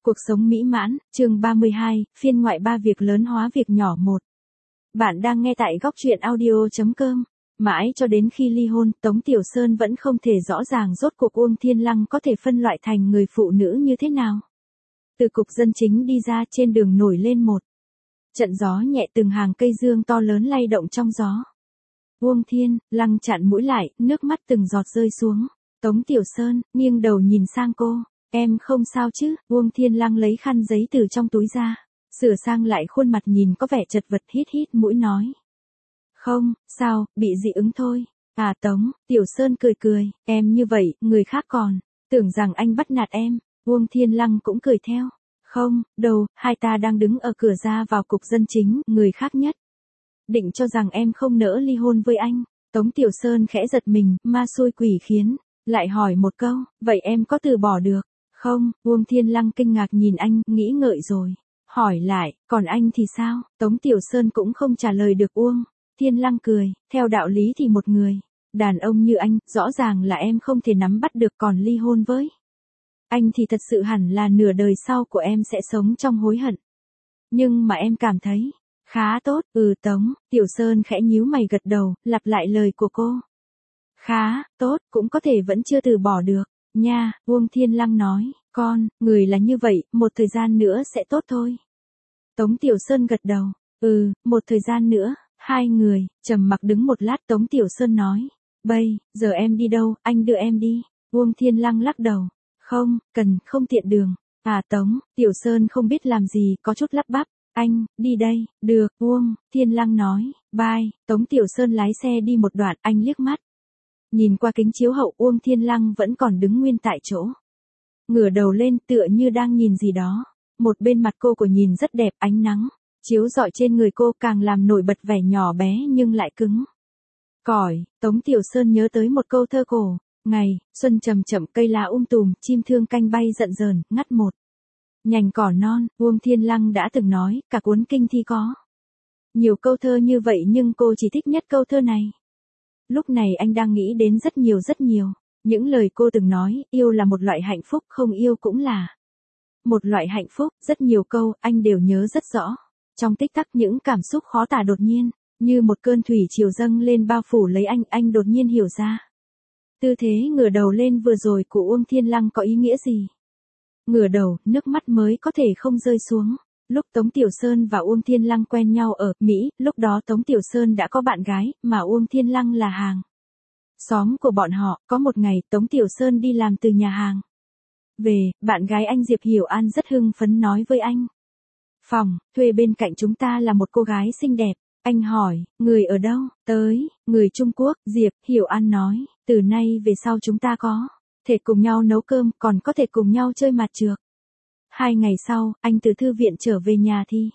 Cuộc sống mỹ mãn, chương 32, phiên ngoại 3 việc lớn hóa việc nhỏ 1. Bạn đang nghe tại góc truyện audio.com. Mãi cho đến khi ly hôn, Tống Tiểu Sơn vẫn không thể rõ ràng rốt cuộc Uông Thiên Lăng có thể phân loại thành người phụ nữ như thế nào. Từ cục dân chính đi ra, trên đường nổi lên một trận gió nhẹ, từng hàng cây dương to lớn lay động trong gió. Uông Thiên Lăng chặn mũi lại, nước mắt từng giọt rơi xuống. Tống Tiểu Sơn nghiêng đầu nhìn sang cô. Em không sao chứ? Uông Thiên Lăng lấy khăn giấy từ trong túi ra, sửa sang lại khuôn mặt nhìn có vẻ chật vật, hít hít mũi nói. Không, sao, bị dị ứng thôi. À Tống, Tiểu Sơn cười cười, em như vậy, người khác còn tưởng rằng anh bắt nạt em. Uông Thiên Lăng cũng cười theo. Không, đâu, hai ta đang đứng ở cửa ra vào cục dân chính, người khác nhất định cho rằng em không nỡ ly hôn với anh. Tống Tiểu Sơn khẽ giật mình, ma xui quỷ khiến, lại hỏi một câu, vậy em có từ bỏ được không? Uông Thiên Lăng kinh ngạc nhìn anh, nghĩ ngợi rồi hỏi lại, còn anh thì sao? Tống Tiểu Sơn cũng không trả lời được. Uông Thiên Lăng cười, theo đạo lý thì một người đàn ông như anh, rõ ràng là em không thể nắm bắt được, còn ly hôn với anh thì thật sự hẳn là nửa đời sau của em sẽ sống trong hối hận. Nhưng mà em cảm thấy khá tốt. Tống Tiểu Sơn khẽ nhíu mày gật đầu, lặp lại lời của cô. Khá tốt, cũng có thể vẫn chưa từ bỏ được nha. Uông Thiên Lăng nói, người là như vậy, một thời gian nữa sẽ tốt thôi. Tống Tiểu Sơn gật đầu. Một thời gian nữa. Hai người trầm mặc đứng một lát, Tống Tiểu Sơn nói, bây giờ em đi đâu, anh đưa em đi. Uông Thiên Lăng lắc đầu. Không cần, không tiện đường. À Tống Tiểu Sơn không biết làm gì, có chút lắp bắp. Anh đi đây. Được. Uông Thiên Lăng nói. Bye. Tống Tiểu Sơn lái xe đi một đoạn, anh liếc mắt nhìn qua kính chiếu hậu. Uông Thiên Lăng vẫn còn đứng nguyên tại chỗ, ngửa đầu lên tựa như đang nhìn gì đó. Một bên mặt cô của nhìn rất đẹp, ánh nắng chiếu rọi trên người cô càng làm nổi bật vẻ nhỏ bé nhưng lại cứng cỏi. Tống Tiểu Sơn nhớ tới một câu thơ cổ. Ngày xuân chậm chậm, cây lá tùm, chim thương canh bay rận rờn, ngắt một nhành cỏ non. Uông Thiên Lăng đã từng nói, cả cuốn kinh thi có nhiều câu thơ như vậy, nhưng cô chỉ thích nhất câu thơ này. Lúc này anh đang nghĩ đến rất nhiều những lời cô từng nói. Yêu là một loại hạnh phúc, không yêu cũng là một loại hạnh phúc. Rất nhiều câu anh đều nhớ rất rõ. Trong tích tắc, những cảm xúc khó tả đột nhiên như một cơn thủy triều dâng lên, bao phủ lấy anh đột nhiên hiểu ra tư thế ngửa đầu lên vừa rồi của Uông Thiên Lăng có ý nghĩa gì. Ngửa đầu, nước mắt mới có thể không rơi xuống. Lúc Tống Tiểu Sơn và Uông Thiên Lăng quen nhau ở Mỹ, lúc đó Tống Tiểu Sơn đã có bạn gái, mà Uông Thiên Lăng là hàng xóm của bọn họ. Có một ngày, Tống Tiểu Sơn đi làm từ nhà hàng về, bạn gái anh Diệp Hiểu An rất hưng phấn nói với anh. Phòng thuê bên cạnh chúng ta là một cô gái xinh đẹp. Anh hỏi, người ở đâu? Tới, người Trung Quốc. Diệp Hiểu An nói, từ nay về sau chúng ta có thể cùng nhau nấu cơm, còn có thể cùng nhau chơi mặt trược. 2 ngày sau, anh từ thư viện trở về nhà thì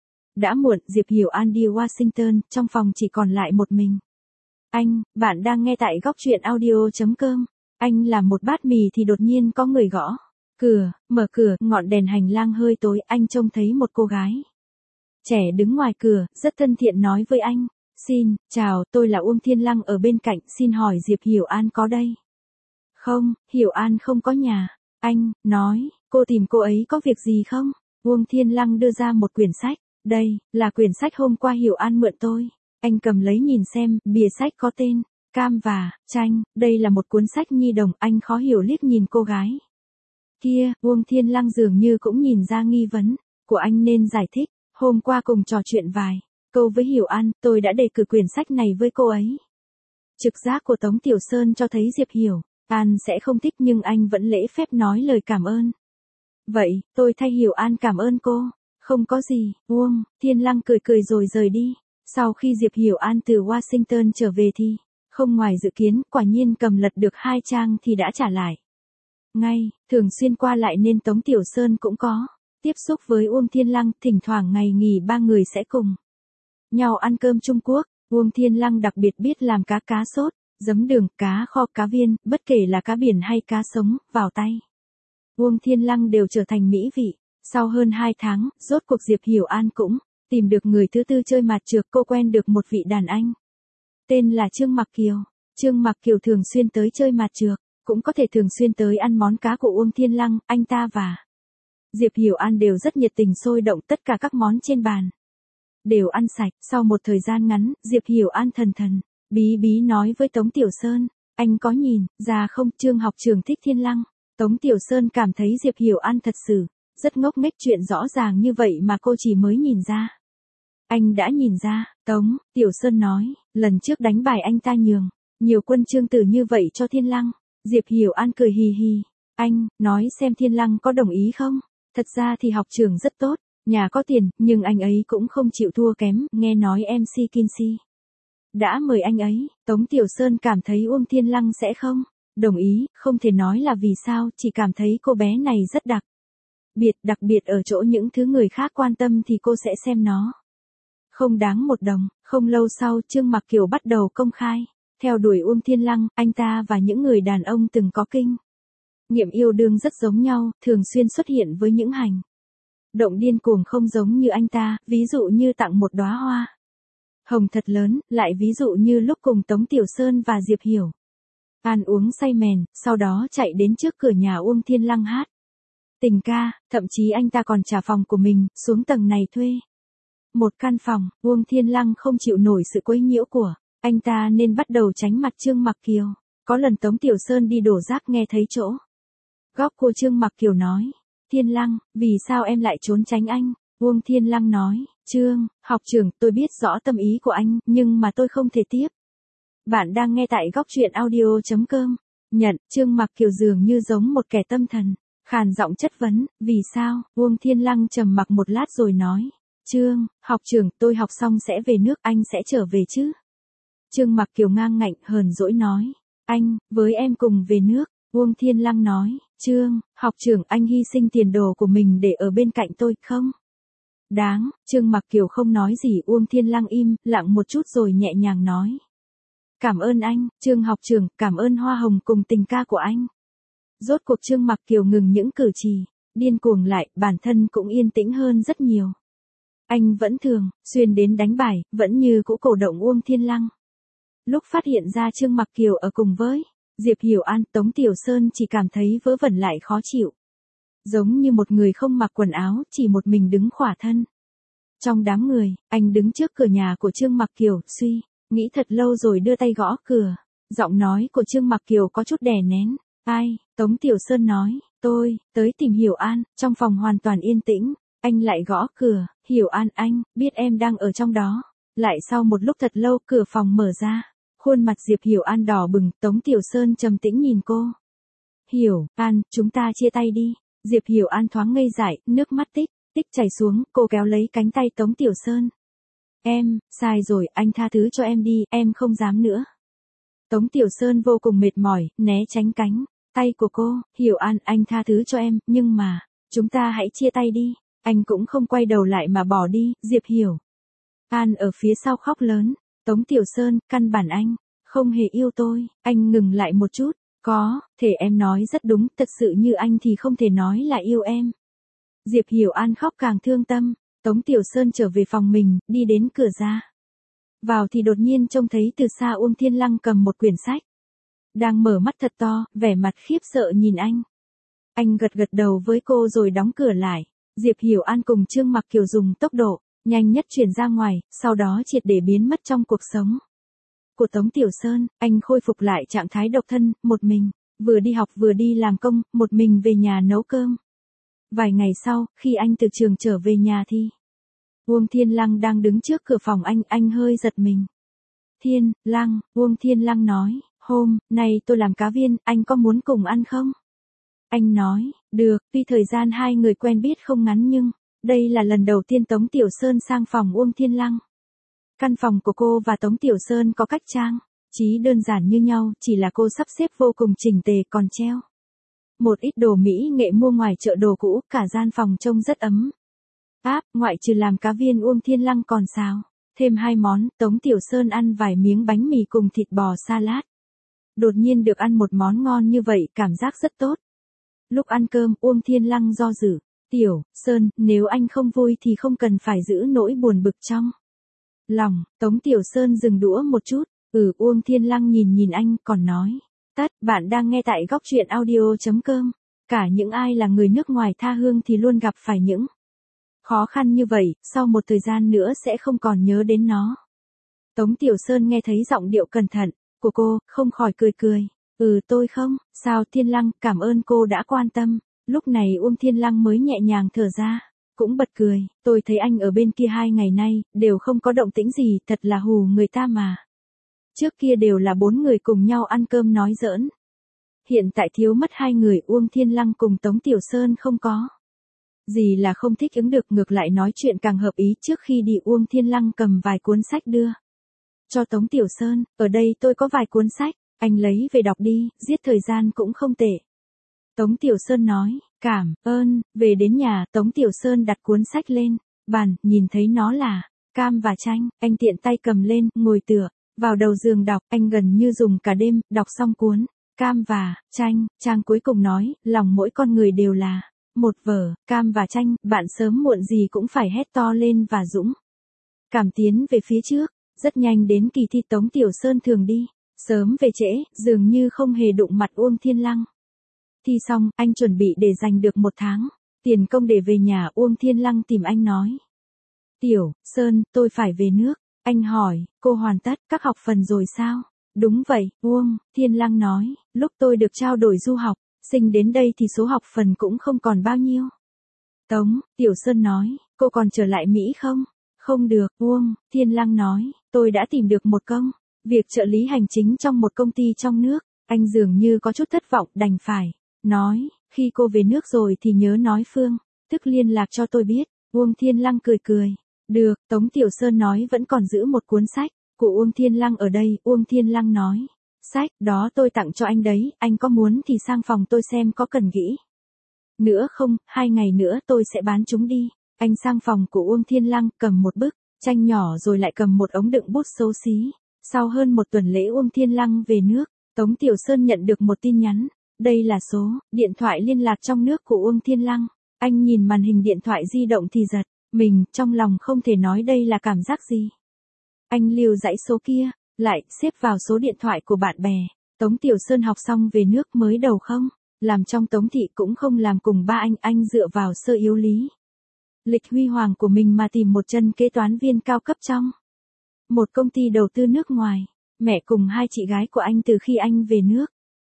đã muộn. Diệp Hiểu An đi Washington, trong phòng chỉ còn lại một mình anh. Bạn đang nghe tại góc truyện audio.com. Anh làm một bát mì thì đột nhiên có người gõ cửa. Mở cửa, ngọn đèn hành lang hơi tối, anh trông thấy một cô gái trẻ đứng ngoài cửa, rất thân thiện nói với anh. Xin chào, tôi là Uông Thiên Lăng, ở bên cạnh, xin hỏi Diệp Hiểu An có đây không? Hiểu An không có nhà. Anh nói, cô tìm cô ấy có việc gì không? Uông Thiên Lăng đưa ra một quyển sách. Đây là quyển sách hôm qua Hiểu An mượn tôi. Anh cầm lấy nhìn xem, bìa sách có tên Cam và Chanh. Đây là một cuốn sách nhi đồng. Anh khó hiểu liếc nhìn cô gái kia. Uông Thiên Lăng dường như cũng nhìn ra nghi vấn của anh nên giải thích. Hôm qua cùng trò chuyện vài câu với Hiểu An, tôi đã đề cử quyển sách này với cô ấy. Trực giác của Tống Tiểu Sơn cho thấy Diệp Hiểu An sẽ không thích, nhưng anh vẫn lễ phép nói lời cảm ơn. Vậy, tôi thay Hiểu An cảm ơn cô. Không có gì. Uông Thiên Lăng cười cười rồi rời đi. Sau khi Diệp Hiểu An từ Washington trở về thì không ngoài dự kiến, quả nhiên cầm lật được 2 trang thì đã trả lại ngay. Thường xuyên qua lại nên Tống Tiểu Sơn cũng có tiếp xúc với Uông Thiên Lăng. Thỉnh thoảng ngày nghỉ ba người sẽ cùng nhau ăn cơm Trung Quốc. Uông Thiên Lăng đặc biệt biết làm cá sốt, giấm đường, cá kho, cá viên, bất kể là cá biển hay cá sống, vào tay Uông Thiên Lăng đều trở thành mỹ vị. Sau hơn 2 tháng, rốt cuộc Diệp Hiểu An cũng tìm được người thứ tư chơi mặt trược. Cô quen được một vị đàn anh tên là Trương Mặc Kiều. Trương Mặc Kiều thường xuyên tới chơi mặt trược, cũng có thể thường xuyên tới ăn món cá của Uông Thiên Lăng. Anh ta và Diệp Hiểu An đều rất nhiệt tình sôi động tất cả các món trên bàn. Đều ăn sạch, sau một thời gian ngắn, Diệp Hiểu An thần thần, bí bí nói với Tống Tiểu Sơn, anh có nhìn ra không, Trương học trưởng thích Thiên Lăng. Tống Tiểu Sơn cảm thấy Diệp Hiểu An thật sự, rất ngốc nghếch, chuyện rõ ràng như vậy mà cô chỉ mới nhìn ra. Anh đã nhìn ra, Tống Tiểu Sơn nói, lần trước đánh bài anh ta nhường nhiều quân chương tử như vậy cho Thiên Lăng. Diệp Hiểu An cười hì hì, anh, nói xem Thiên Lăng có đồng ý không? Thật ra thì học trưởng rất tốt, nhà có tiền, nhưng anh ấy cũng không chịu thua kém, nghe nói MC Kinsey đã mời anh ấy. Tống Tiểu Sơn cảm thấy Uông Thiên Lăng sẽ không đồng ý, không thể nói là vì sao, chỉ cảm thấy cô bé này rất đặc biệt ở chỗ những thứ người khác quan tâm thì cô sẽ xem nó không đáng một đồng. Không lâu sau, Trương Mặc Kiều bắt đầu công khai theo đuổi Uông Thiên Lăng, anh ta và những người đàn ông từng có kinh nghiệm yêu đương rất giống nhau, thường xuyên xuất hiện với những hành động điên cuồng không giống như anh ta, ví dụ như tặng một đóa hoa hồng thật lớn, lại ví dụ như lúc cùng Tống Tiểu Sơn và Diệp Hiểu An uống say mèn, sau đó chạy đến trước cửa nhà Uông Thiên Lăng hát tình ca, thậm chí anh ta còn trả phòng của mình, xuống tầng này thuê một căn phòng. Uông Thiên Lăng không chịu nổi sự quấy nhiễu của anh ta nên bắt đầu tránh mặt Trương Mặc Kiều. Có lần Tống Tiểu Sơn đi đổ rác nghe thấy chỗ góc cô Trương Mặc Kiều nói, Thiên Lăng, vì sao em lại trốn tránh anh? Uông Thiên Lăng nói, Trương học trưởng, tôi biết rõ tâm ý của anh, nhưng mà tôi không thể tiếp. Bạn đang nghe tại góc truyện audio.com. Nhận, Trương Mặc Kiều dường như giống một kẻ tâm thần, khàn giọng chất vấn, vì sao? Uông Thiên Lăng trầm mặc một lát rồi nói, Trương học trưởng, tôi học xong sẽ về nước, anh sẽ trở về chứ? Trương Mặc Kiều ngang ngạnh hờn dỗi nói, anh, với em cùng về nước. Uông Thiên Lăng nói, Trương học trưởng, anh hy sinh tiền đồ của mình để ở bên cạnh tôi, không đáng. Trương Mặc Kiều không nói gì. Uông Thiên Lăng im lặng một chút rồi nhẹ nhàng nói, cảm ơn anh, Trương học trưởng, cảm ơn hoa hồng cùng tình ca của anh. Rốt cuộc Trương Mặc Kiều ngừng những cử chỉ điên cuồng lại, bản thân cũng yên tĩnh hơn rất nhiều. Anh vẫn thường xuyên đến đánh bài, vẫn như cũ cổ động Uông Thiên Lăng. Lúc phát hiện ra Trương Mặc Kiều ở cùng với Diệp Hiểu An, Tống Tiểu Sơn chỉ cảm thấy vớ vẩn lại khó chịu. Giống như một người không mặc quần áo, chỉ một mình đứng khỏa thân trong đám người. Anh đứng trước cửa nhà của Trương Mặc Kiều, suy nghĩ thật lâu rồi đưa tay gõ cửa. Giọng nói của Trương Mặc Kiều có chút đè nén. Ai? Tống Tiểu Sơn nói, tôi tới tìm Hiểu An. Trong phòng hoàn toàn yên tĩnh, anh lại gõ cửa. Hiểu An, anh biết em đang ở trong đó. Lại sau một lúc thật lâu, cửa phòng mở ra. Khuôn mặt Diệp Hiểu An đỏ bừng, Tống Tiểu Sơn trầm tĩnh nhìn cô. Hiểu An, chúng ta chia tay đi. Diệp Hiểu An thoáng ngây dại, nước mắt tích chảy xuống, cô kéo lấy cánh tay Tống Tiểu Sơn. Em, sai rồi, anh tha thứ cho em đi, em không dám nữa. Tống Tiểu Sơn vô cùng mệt mỏi, né tránh cánh tay của cô. Hiểu An, anh tha thứ cho em, nhưng mà, chúng ta hãy chia tay đi. Anh cũng không quay đầu lại mà bỏ đi. Diệp Hiểu An ở phía sau khóc lớn. Tống Tiểu Sơn, căn bản anh không hề yêu tôi. Anh ngừng lại một chút. Có thể em nói rất đúng, thật sự như anh thì không thể nói là yêu em. Diệp Hiểu An khóc càng thương tâm. Tống Tiểu Sơn trở về phòng mình, đi đến cửa ra vào thì đột nhiên trông thấy từ xa Uông Thiên Lăng cầm một quyển sách, đang mở mắt thật to, vẻ mặt khiếp sợ nhìn anh. Anh gật gật đầu với cô rồi đóng cửa lại. Diệp Hiểu An cùng Trương Mặc Kiều dùng tốc độ nhanh nhất chuyển ra ngoài, sau đó triệt để biến mất trong cuộc sống của Tống Tiểu Sơn. Anh khôi phục lại trạng thái độc thân, một mình, vừa đi học vừa đi làm công, một mình về nhà nấu cơm. Vài ngày sau, khi anh từ trường trở về nhà thì Uông Thiên Lăng đang đứng trước cửa phòng anh hơi giật mình. Thiên Lăng, Uông Thiên Lăng nói, hôm nay tôi làm cá viên, anh có muốn cùng ăn không? Anh nói, được, tuy thời gian hai người quen biết không ngắn nhưng đây là lần đầu tiên Tống Tiểu Sơn sang phòng Uông Thiên Lăng. Căn phòng của cô và Tống Tiểu Sơn có cách trang trí đơn giản như nhau, chỉ là cô sắp xếp vô cùng chỉnh tề, còn treo một ít đồ mỹ nghệ mua ngoài chợ đồ cũ, cả gian phòng trông rất ấm áp. Ngoại trừ làm cá viên, Uông Thiên Lăng còn xào thêm hai món. Tống Tiểu Sơn ăn vài miếng bánh mì cùng thịt bò salad. Đột nhiên được ăn một món ngon như vậy, cảm giác rất tốt. Lúc ăn cơm, Uông Thiên Lăng do dự. Tiểu Sơn, nếu anh không vui thì không cần phải giữ nỗi buồn bực trong lòng. Tống Tiểu Sơn dừng đũa một chút. Uông Thiên Lăng nhìn anh, còn nói. Bạn đang nghe tại góc truyện audio.com. cả những ai là người nước ngoài tha hương thì luôn gặp phải những khó khăn như vậy, sau một thời gian nữa sẽ không còn nhớ đến nó. Tống Tiểu Sơn nghe thấy giọng điệu cẩn thận của cô, không khỏi cười cười. Tôi không, sao Thiên Lăng, cảm ơn cô đã quan tâm. Lúc này Uông Thiên Lăng mới nhẹ nhàng thở ra, cũng bật cười, tôi thấy anh ở bên kia 2 ngày nay, đều không có động tĩnh gì, thật là hù người ta mà. Trước kia đều là 4 người cùng nhau ăn cơm nói giỡn. Hiện tại thiếu mất 2 người, Uông Thiên Lăng cùng Tống Tiểu Sơn không có gì là không thích ứng được, ngược lại nói chuyện càng hợp ý. Trước khi đi Uông Thiên Lăng cầm vài cuốn sách đưa cho Tống Tiểu Sơn, ở đây tôi có vài cuốn sách, anh lấy về đọc đi, giết thời gian cũng không tệ. Tống Tiểu Sơn nói, cảm ơn. Về đến nhà, Tống Tiểu Sơn đặt cuốn sách lên bàn, nhìn thấy nó là Cam và Tranh, anh tiện tay cầm lên, ngồi tựa vào đầu giường đọc. Anh gần như dùng cả đêm, đọc xong cuốn Cam và Tranh. Trang cuối cùng nói, lòng mỗi con người đều là một vở cam và chanh, bạn sớm muộn gì cũng phải hét to lên và dũng cảm tiến về phía trước. Rất nhanh đến kỳ thi, Tống Tiểu Sơn thường đi sớm về trễ, dường như không hề đụng mặt Uông Thiên Lăng. Thi xong, anh chuẩn bị để dành được 1 tháng tiền công để về nhà. Uông Thiên Lăng tìm anh nói, Tiểu Sơn, tôi phải về nước. Anh hỏi, cô hoàn tất các học phần rồi sao? Đúng vậy, Uông Thiên Lăng nói, lúc tôi được trao đổi du học sinh đến đây thì số học phần cũng không còn bao nhiêu. Tống Tiểu Sơn nói, cô còn trở lại Mỹ không? Không được, Uông Thiên Lăng nói, tôi đã tìm được một công việc trợ lý hành chính trong một công ty trong nước. Anh dường như có chút thất vọng, đành phải nói, khi cô về nước rồi thì nhớ nói phương thức liên lạc cho tôi biết. Uông Thiên Lăng cười cười, được. Tống Tiểu Sơn nói vẫn còn giữ một cuốn sách của Uông Thiên Lăng ở đây. Uông Thiên Lăng nói, sách đó tôi tặng cho anh đấy, anh có muốn thì sang phòng tôi xem có cần gỉ nữa không, 2 ngày nữa tôi sẽ bán chúng đi. Anh sang phòng của Uông Thiên Lăng, cầm một bức tranh nhỏ rồi lại cầm một ống đựng bút xấu xí. Sau hơn 1 tuần lễ Uông Thiên Lăng về nước, Tống Tiểu Sơn nhận được một tin nhắn. Đây là số điện thoại liên lạc trong nước của Uông Thiên Lăng. Anh nhìn màn hình điện thoại di động thì giật mình, trong lòng không thể nói đây là cảm giác gì. Anh lưu dãy số kia lại, xếp vào số điện thoại của bạn bè. Tống Tiểu Sơn học xong về nước mới đầu không làm trong Tống thị, cũng không làm cùng ba anh dựa vào sơ yếu lý lịch huy hoàng của mình mà tìm một chân kế toán viên cao cấp trong một công ty đầu tư nước ngoài. Mẹ cùng 2 chị gái của anh từ khi anh về nước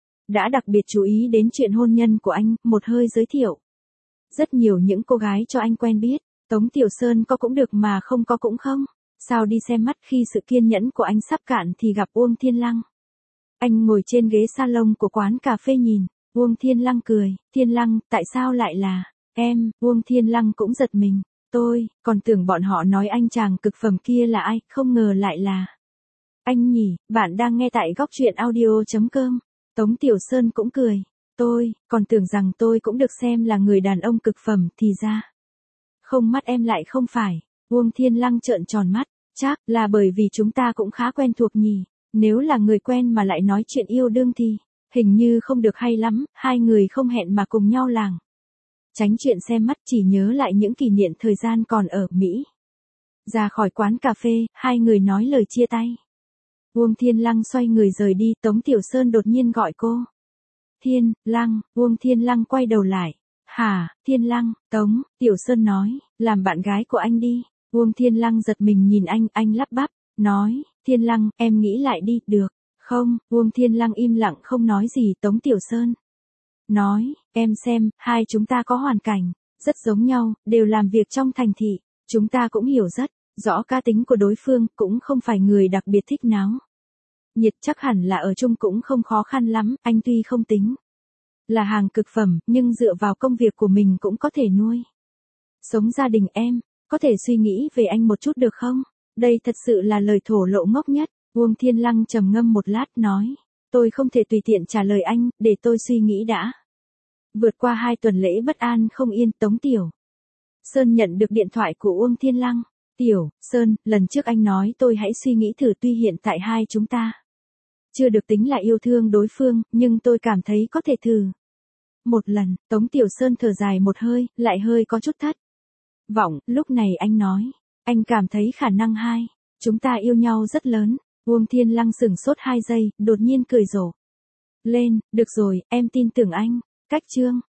đã đặc biệt chú ý đến chuyện hôn nhân của anh, một hơi giới thiệu rất nhiều những cô gái cho anh quen biết. Tống Tiểu Sơn có cũng được mà không có cũng không sao đi xem mắt. Khi sự kiên nhẫn của anh sắp cạn thì gặp Uông Thiên Lăng. Anh ngồi trên ghế salon của quán cà phê nhìn Uông Thiên Lăng cười, Thiên Lăng, tại sao lại là em? Uông Thiên Lăng cũng giật mình, tôi còn tưởng bọn họ nói anh chàng cực phẩm kia là ai, không ngờ lại là anh nhỉ. Bạn đang nghe tại góc truyện audio.com. Tống Tiểu Sơn cũng cười, tôi còn tưởng rằng tôi cũng được xem là người đàn ông cực phẩm, thì ra không, mắt em lại không phải. Uông Thiên Lăng trợn tròn mắt, chắc là bởi vì chúng ta cũng khá quen thuộc nhỉ. Nếu là người quen mà lại nói chuyện yêu đương thì hình như không được hay lắm. 2 người không hẹn mà cùng nhau làng tránh chuyện xem mắt, chỉ nhớ lại những kỷ niệm thời gian còn ở Mỹ. Ra khỏi quán cà phê, 2 người nói lời chia tay. Uông Thiên Lăng xoay người rời đi. Tống Tiểu Sơn đột nhiên gọi cô, Thiên Lăng. Uông Thiên Lăng quay đầu lại, hả? Thiên Lăng. Tống Tiểu Sơn nói, làm bạn gái của anh đi. Uông Thiên Lăng giật mình nhìn anh lắp bắp, nói, Thiên Lăng, em nghĩ lại đi, được không? Uông Thiên Lăng im lặng không nói gì. Tống Tiểu Sơn nói, em xem, 2 chúng ta có hoàn cảnh rất giống nhau, đều làm việc trong thành thị. Chúng ta cũng hiểu rất rõ cá tính của đối phương, cũng không phải người đặc biệt thích náo nhiệt, chắc hẳn là ở chung cũng không khó khăn lắm. Anh tuy không tính là hàng cực phẩm, nhưng dựa vào công việc của mình cũng có thể nuôi sống gia đình em. Có thể suy nghĩ về anh một chút được không? Đây thật sự là lời thổ lộ ngốc nhất. Uông Thiên Lăng trầm ngâm một lát nói, tôi không thể tùy tiện trả lời anh, để tôi suy nghĩ đã. Vượt qua 2 tuần lễ bất an không yên, Tống Tiểu Sơn nhận được điện thoại của Uông Thiên Lăng. Tiểu Sơn, lần trước anh nói tôi hãy suy nghĩ thử, tuy hiện tại 2 chúng ta chưa được tính là yêu thương đối phương, nhưng tôi cảm thấy có thể thử một lần. Tống Tiểu Sơn thở dài một hơi, lại hơi có chút thất vọng. Lúc này anh nói, anh cảm thấy khả năng 2 chúng ta yêu nhau rất lớn. Uông Thiên Lăng sửng sốt 2 giây, đột nhiên cười rộ lên, được rồi, em tin tưởng anh. Cách chương